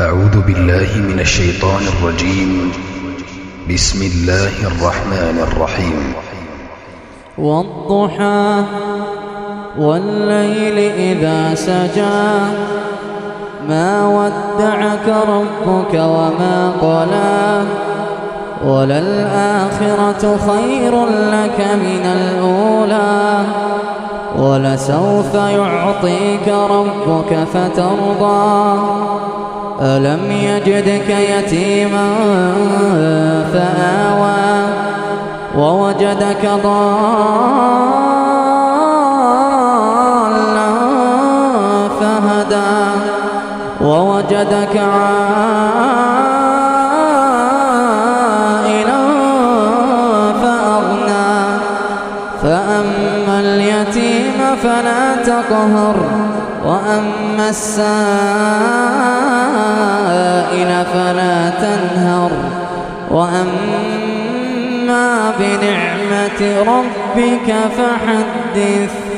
أعوذ بالله من الشيطان الرجيم. بسم الله الرحمن الرحيم. والضحى والليل إذا سجى ما ودعك ربك وما قلى وللآخرة خير لك من الأولى ولسوف يعطيك ربك فترضى ألم يجدك يتيما فآوى ووجدك ضالا فهدى ووجدك عائلا فأغنى فأما اليتيم فلا تقهر وأما السائل فلا تنهر وأما بنعمة ربك فحدث.